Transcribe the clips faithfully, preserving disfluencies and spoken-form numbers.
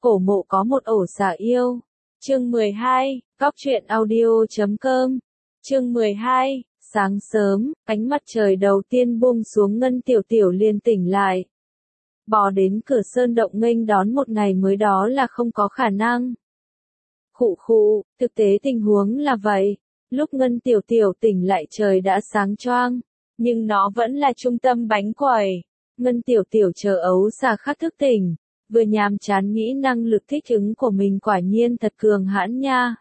Cổ mộ có một ổ xà yêu. Chương mười hai, Góc truyện audio chấm com. Chương mười hai, sáng sớm, ánh mặt trời đầu tiên buông xuống, Ngân Tiểu Tiểu liền tỉnh lại. Bò đến cửa sơn động nghênh đón một ngày mới đó là không có khả năng. Khụ khụ, thực tế tình huống là vậy. Lúc Ngân Tiểu Tiểu tỉnh lại trời đã sáng choang, nhưng nó vẫn là trung tâm bánh quẩy. Ngân Tiểu Tiểu chờ ấu xà khác thức tỉnh, vừa nhàm chán nghĩ năng lực thích ứng của mình quả nhiên thật cường hãn nha.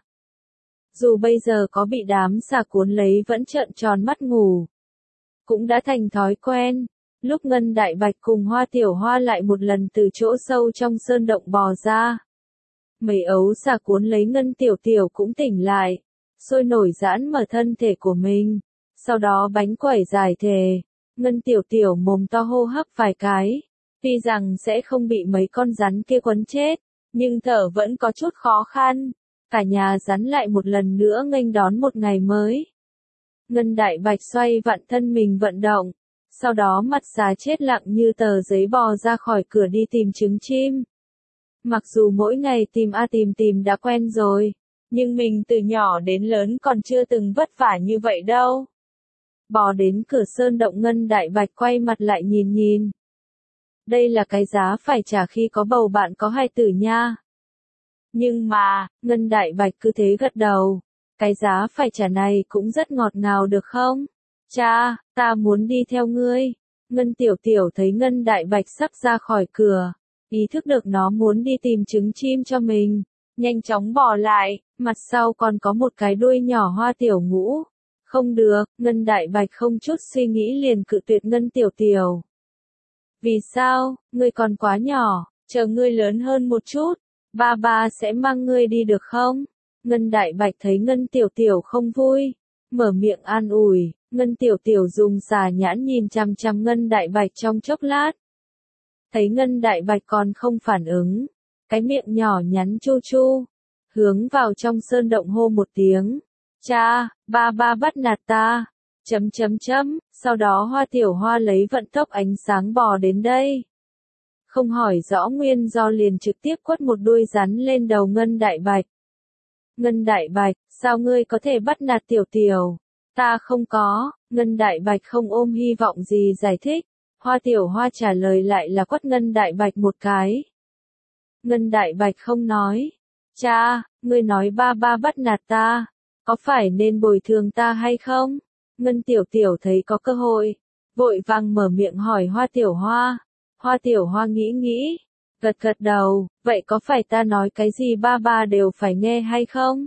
Dù bây giờ có bị đám xà cuốn lấy vẫn trợn tròn mắt ngủ. Cũng đã thành thói quen, lúc Ngân Đại Bạch cùng Hoa Tiểu Hoa lại một lần từ chỗ sâu trong sơn động bò ra. Mấy ấu xà cuốn lấy Ngân Tiểu Tiểu cũng tỉnh lại, sôi nổi giãn mở thân thể của mình, sau đó bánh quẩy giải thể. Ngân Tiểu Tiểu mồm to hô hấp vài cái, tuy rằng sẽ không bị mấy con rắn kia quấn chết, nhưng thở vẫn có chút khó khăn. Cả nhà rắn lại một lần nữa nghênh đón một ngày mới. Ngân Đại Bạch xoay vặn thân mình vận động, sau đó mặt xà chết lặng như tờ giấy bò ra khỏi cửa đi tìm trứng chim. Mặc dù mỗi ngày tìm a tìm tìm đã quen rồi, nhưng mình từ nhỏ đến lớn còn chưa từng vất vả như vậy đâu. Bò đến cửa sơn động, Ngân Đại Bạch quay mặt lại nhìn nhìn. Đây là cái giá phải trả khi có bầu bạn có hài tử nha. Nhưng mà, Ngân Đại Bạch cứ thế gật đầu. Cái giá phải trả này cũng rất ngọt ngào được không? Cha, ta muốn đi theo ngươi. Ngân Tiểu Tiểu thấy Ngân Đại Bạch sắp ra khỏi cửa, ý thức được nó muốn đi tìm trứng chim cho mình, nhanh chóng bỏ lại, mặt sau còn có một cái đuôi nhỏ Hoa Tiểu Ngũ. Không được, Ngân Đại Bạch không chút suy nghĩ liền cự tuyệt Ngân Tiểu Tiểu. Vì sao, ngươi còn quá nhỏ, chờ ngươi lớn hơn một chút, ba ba sẽ mang ngươi đi được không? Ngân Đại Bạch thấy Ngân Tiểu Tiểu không vui, mở miệng an ủi. Ngân Tiểu Tiểu dùng xà nhãn nhìn chằm chằm Ngân Đại Bạch trong chốc lát. Thấy Ngân Đại Bạch còn không phản ứng, cái miệng nhỏ nhắn chu chu, hướng vào trong sơn động hô một tiếng. Cha, ba ba bắt nạt ta. Chấm chấm chấm, sau đó Hoa Tiểu Hoa lấy vận tốc ánh sáng bò đến đây. Không hỏi rõ nguyên do liền trực tiếp quất một đuôi rắn lên đầu Ngân Đại Bạch. Ngân Đại Bạch, sao ngươi có thể bắt nạt Tiểu Tiểu? Ta không có. Ngân Đại Bạch không ôm hy vọng gì giải thích. Hoa Tiểu Hoa trả lời lại là quất Ngân Đại Bạch một cái. Ngân Đại Bạch không nói. Cha, ngươi nói ba ba bắt nạt ta, có phải nên bồi thường ta hay không? Ngân Tiểu Tiểu thấy có cơ hội, vội vàng mở miệng hỏi Hoa Tiểu Hoa. Hoa Tiểu Hoa nghĩ nghĩ, gật gật đầu, vậy có phải ta nói cái gì ba ba đều phải nghe hay không?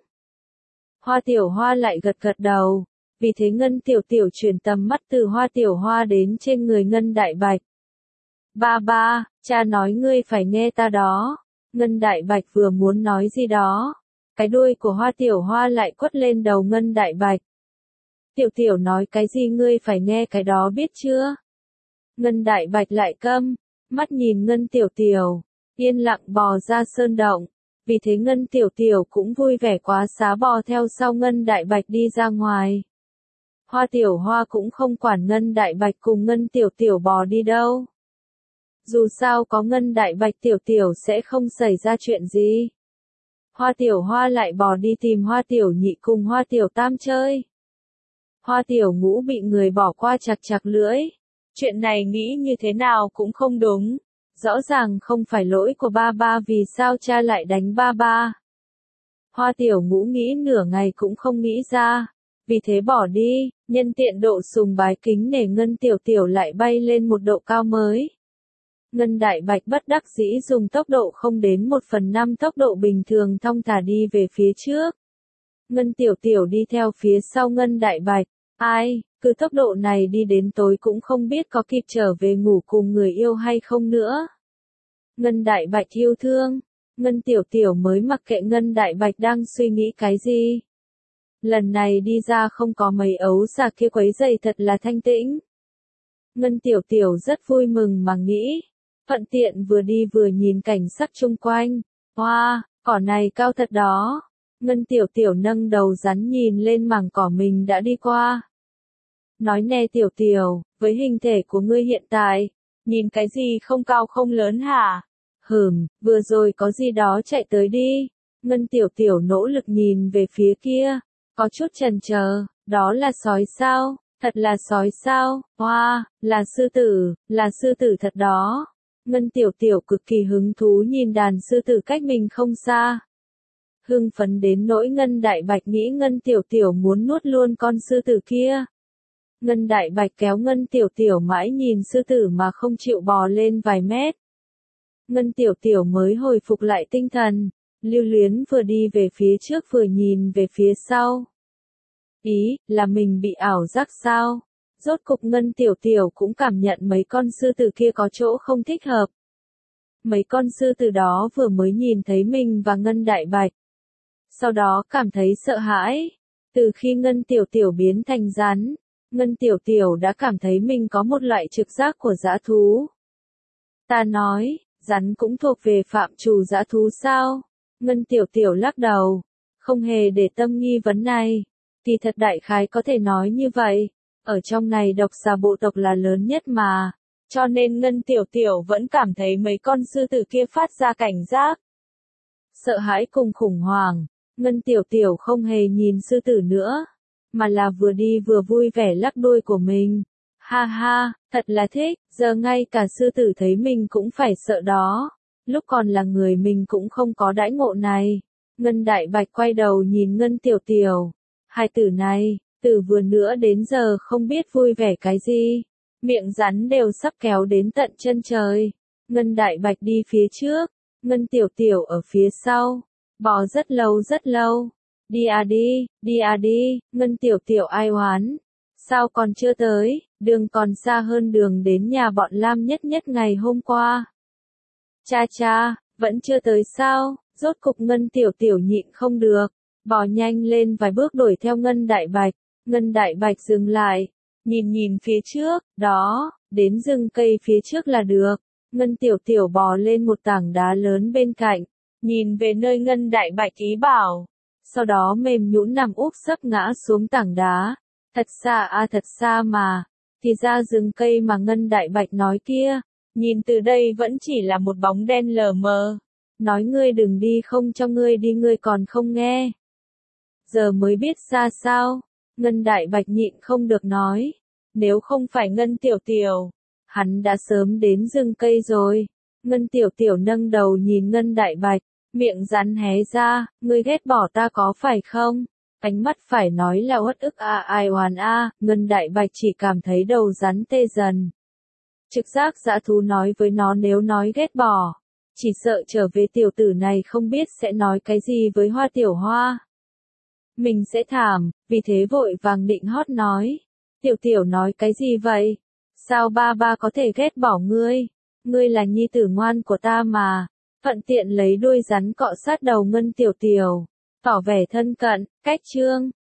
Hoa Tiểu Hoa lại gật gật đầu, vì thế Ngân Tiểu Tiểu chuyển tầm mắt từ Hoa Tiểu Hoa đến trên người Ngân Đại Bạch. Ba ba, cha nói ngươi phải nghe ta đó. Ngân Đại Bạch vừa muốn nói gì đó, cái đuôi của Hoa Tiểu Hoa lại quất lên đầu Ngân Đại Bạch. Tiểu Tiểu nói cái gì ngươi phải nghe cái đó biết chưa? Ngân Đại Bạch lại câm, mắt nhìn Ngân Tiểu Tiểu, yên lặng bò ra sơn động. Vì thế Ngân Tiểu Tiểu cũng vui vẻ quá xá bò theo sau Ngân Đại Bạch đi ra ngoài. Hoa Tiểu Hoa cũng không quản Ngân Đại Bạch cùng Ngân Tiểu Tiểu bò đi đâu. Dù sao có Ngân Đại Bạch Tiểu Tiểu sẽ không xảy ra chuyện gì. Hoa Tiểu Hoa lại bò đi tìm Hoa Tiểu Nhị cùng Hoa Tiểu Tam chơi. Hoa Tiểu Ngũ bị người bỏ qua chặt chặt lưỡi. Chuyện này nghĩ như thế nào cũng không đúng. Rõ ràng không phải lỗi của ba ba, vì sao cha lại đánh ba ba. Hoa Tiểu Ngũ nghĩ nửa ngày cũng không nghĩ ra. Vì thế bỏ đi, nhân tiện độ sùng bái kính nể Ngân Tiểu Tiểu lại bay lên một độ cao mới. Ngân Đại Bạch bất đắc dĩ dùng tốc độ không đến một phần năm tốc độ bình thường thong thả đi về phía trước. Ngân Tiểu Tiểu đi theo phía sau Ngân Đại Bạch. Ai, cứ tốc độ này đi đến tối cũng không biết có kịp trở về ngủ cùng người yêu hay không nữa. Ngân Đại Bạch yêu thương. Ngân Tiểu Tiểu mới mặc kệ Ngân Đại Bạch đang suy nghĩ cái gì. Lần này đi ra không có mấy ấu xà kia quấy rầy, thật là thanh tĩnh. Ngân Tiểu Tiểu rất vui mừng mà nghĩ. Thuận tiện vừa đi vừa nhìn cảnh sắc chung quanh. Hoa, wow, cỏ này cao thật đó. Ngân Tiểu Tiểu nâng đầu rắn nhìn lên mảng cỏ mình đã đi qua. Nói nè Tiểu Tiểu, với hình thể của ngươi hiện tại, nhìn cái gì không cao không lớn hả? Hừm, vừa rồi có gì đó chạy tới đi. Ngân Tiểu Tiểu nỗ lực nhìn về phía kia, có chút chần chờ, đó là sói sao? Thật là sói sao? Hoa, wow, là sư tử, là sư tử thật đó. Ngân Tiểu Tiểu cực kỳ hứng thú nhìn đàn sư tử cách mình không xa. Hưng phấn đến nỗi Ngân Đại Bạch nghĩ Ngân Tiểu Tiểu muốn nuốt luôn con sư tử kia. Ngân Đại Bạch kéo Ngân Tiểu Tiểu mãi nhìn sư tử mà không chịu bò lên vài mét. Ngân Tiểu Tiểu mới hồi phục lại tinh thần, lưu luyến vừa đi về phía trước vừa nhìn về phía sau. Ý, là mình bị ảo giác sao? Rốt cục Ngân Tiểu Tiểu cũng cảm nhận mấy con sư tử kia có chỗ không thích hợp. Mấy con sư tử đó vừa mới nhìn thấy mình và Ngân Đại Bạch. Sau đó cảm thấy sợ hãi. Từ khi Ngân Tiểu Tiểu biến thành rắn, Ngân Tiểu Tiểu đã cảm thấy mình có một loại trực giác của dã thú. Ta nói, rắn cũng thuộc về phạm trù dã thú sao? Ngân Tiểu Tiểu lắc đầu, không hề để tâm nghi vấn này. Kỳ thật đại khái có thể nói như vậy, ở trong này độc xà bộ tộc là lớn nhất mà, cho nên Ngân Tiểu Tiểu vẫn cảm thấy mấy con sư tử kia phát ra cảnh giác. Sợ hãi cùng khủng hoảng, Ngân Tiểu Tiểu không hề nhìn sư tử nữa, mà là vừa đi vừa vui vẻ lắc đuôi của mình. Ha ha, thật là thích, giờ ngay cả sư tử thấy mình cũng phải sợ đó. Lúc còn là người mình cũng không có đãi ngộ này. Ngân Đại Bạch quay đầu nhìn Ngân Tiểu Tiểu. Hai tử này, từ vừa nữa đến giờ không biết vui vẻ cái gì. Miệng rắn đều sắp kéo đến tận chân trời. Ngân Đại Bạch đi phía trước, Ngân Tiểu Tiểu ở phía sau. Bò rất lâu rất lâu. Đi à đi, đi à đi, Ngân Tiểu Tiểu ai oán. Sao còn chưa tới, đường còn xa hơn đường đến nhà bọn Lam Nhất Nhất ngày hôm qua. Cha cha, vẫn chưa tới sao, rốt cục Ngân Tiểu Tiểu nhịn không được, bò nhanh lên vài bước đuổi theo Ngân Đại Bạch. Ngân Đại Bạch dừng lại, nhìn nhìn phía trước, đó, đến rừng cây phía trước là được. Ngân Tiểu Tiểu bò lên một tảng đá lớn bên cạnh, nhìn về nơi Ngân Đại Bạch ý bảo, sau đó mềm nhũn nằm úp sấp ngã xuống tảng đá. Thật xa à thật xa mà, thì ra rừng cây mà Ngân Đại Bạch nói kia, nhìn từ đây vẫn chỉ là một bóng đen lờ mờ. Nói ngươi đừng đi không cho ngươi đi ngươi còn không nghe. Giờ mới biết xa sao, Ngân Đại Bạch nhịn không được nói, nếu không phải Ngân Tiểu Tiểu, hắn đã sớm đến rừng cây rồi. Ngân Tiểu Tiểu nâng đầu nhìn Ngân Đại Bạch, miệng rắn hé ra, ngươi ghét bỏ ta có phải không? Ánh mắt phải nói là uất ức a ai oán a, Ngân Đại Bạch chỉ cảm thấy đầu rắn tê dần. Trực giác dã thú nói với nó nếu nói ghét bỏ, chỉ sợ trở về tiểu tử này không biết sẽ nói cái gì với Hoa Tiểu Hoa. Mình sẽ thảm, vì thế vội vàng định hót nói. Tiểu Tiểu nói cái gì vậy? Sao ba ba có thể ghét bỏ ngươi? Ngươi là nhi tử ngoan của ta mà. Thuận tiện lấy đuôi rắn cọ sát đầu Ngân Tiểu Tiểu, tỏ vẻ thân cận, cách chương.